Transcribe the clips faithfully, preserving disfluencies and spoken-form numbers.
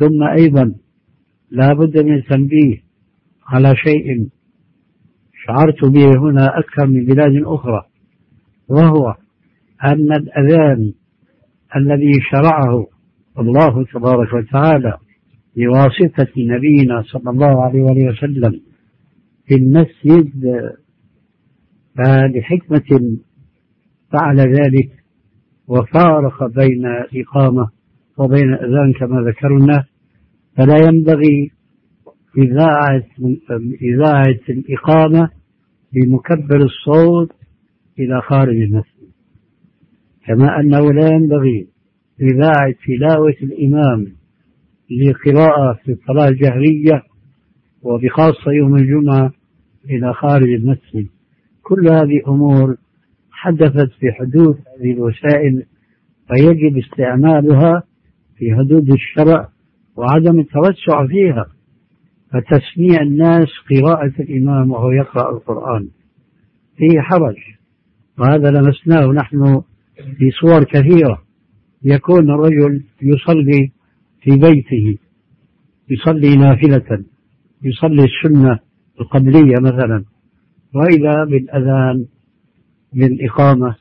ثم أيضا لا بد من التنبيه على شيء شعرت به هنا أكثر من بلاد أخرى، وهو أن الأذان الذي شرعه الله تبارك وتعالى بواسطة نبينا صلى الله عليه وسلم في المسجد فلحكمة فعل ذلك وفارق بين الإقامة وبين الأذان كما ذكرنا، فلا ينبغي إذاعة إذاعة الإقامة بمكبر الصوت إلى خارج المسجد، كما أنه لا ينبغي إذاعة تلاوة الإمام لقراءة في الصلاة الجهرية وبخاصة يوم الجمعة إلى خارج المسجد. كل هذه أمور حدثت في حدود هذه الوسائل، فيجب استعمالها في حدود الشرع وعدم التوسع فيها، فتسميع الناس قراءة الإمام وهو يقرأ القرآن فيه حرج، وهذا لمسناه نحن في صور كثيرة. يكون الرجل يصلي في بيته، يصلي نافلة، يصلي السنة القبلية مثلا، وإذا بالأذان بالإقامة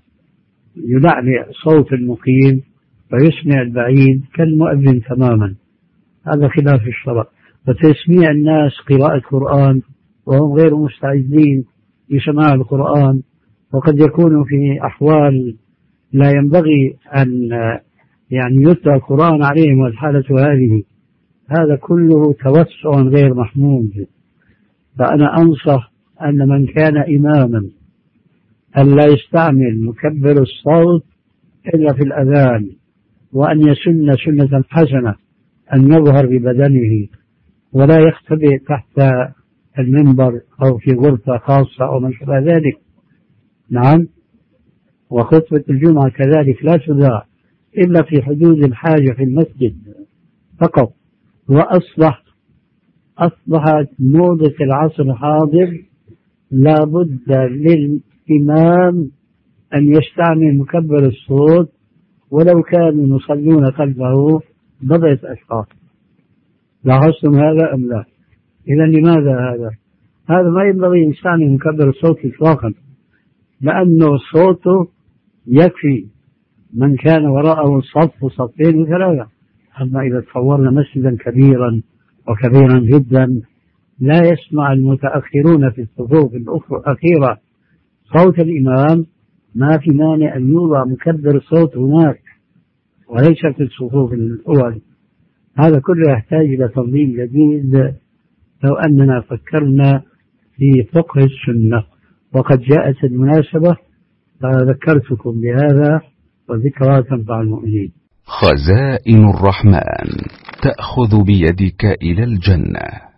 يلعلع صوت المقيم ويسمع البعيد كالمؤذن تماما، هذا خلاف الشرع. وتسميع الناس قراءة قرآن وهم غير مستعدين لسماع القرآن، وقد يكون في أحوال لا ينبغي أن يعني يتلى القرآن عليهم والحالة هذه، هذا كله توسع غير محمود. فأنا أنصح أن من كان إماما ألا يستعمل مكبر الصوت إلا في الأذان، وأن يسن سنة حسنة أن يظهر ببدنه ولا يختبئ تحت المنبر أو في غرفة خاصة أو ما شابه ذلك. نعم، وخطبة الجمعة كذلك لا تذاع إلا في حدود الحاجة في المسجد فقط. وأصبح أصبحت موضة العصر الحاضر لا بد للإمام أن يستعمل مكبر الصوت ولو كانوا يصلون خلفه بضعة أشخاص. لاحظتم هذا أم لا؟ إذا لماذا هذا؟ هذا ما ينبغي يستعمل مكبر الصوت إطلاقا، لأنه صوته يكفي من كان وراءه صف وصفين وثلاثة. أما إذا تصورنا مسجدا كبيرا وكبيرا جدا لا يسمع المتأخرون في الصفوف الأخيرة صوت الإمام، ما في مانع أن يوضع مكبر الصوت هناك وليس في الصفوف الأول. هذا كله يحتاج إلى تنظيم جديد لو أننا فكرنا في فقه السنة، وقد جاءت المناسبة فذكرتكم بهذا، وذكرى تنفع المؤمنين. خزائن الرحمن تأخذ بيدك إلى الجنة.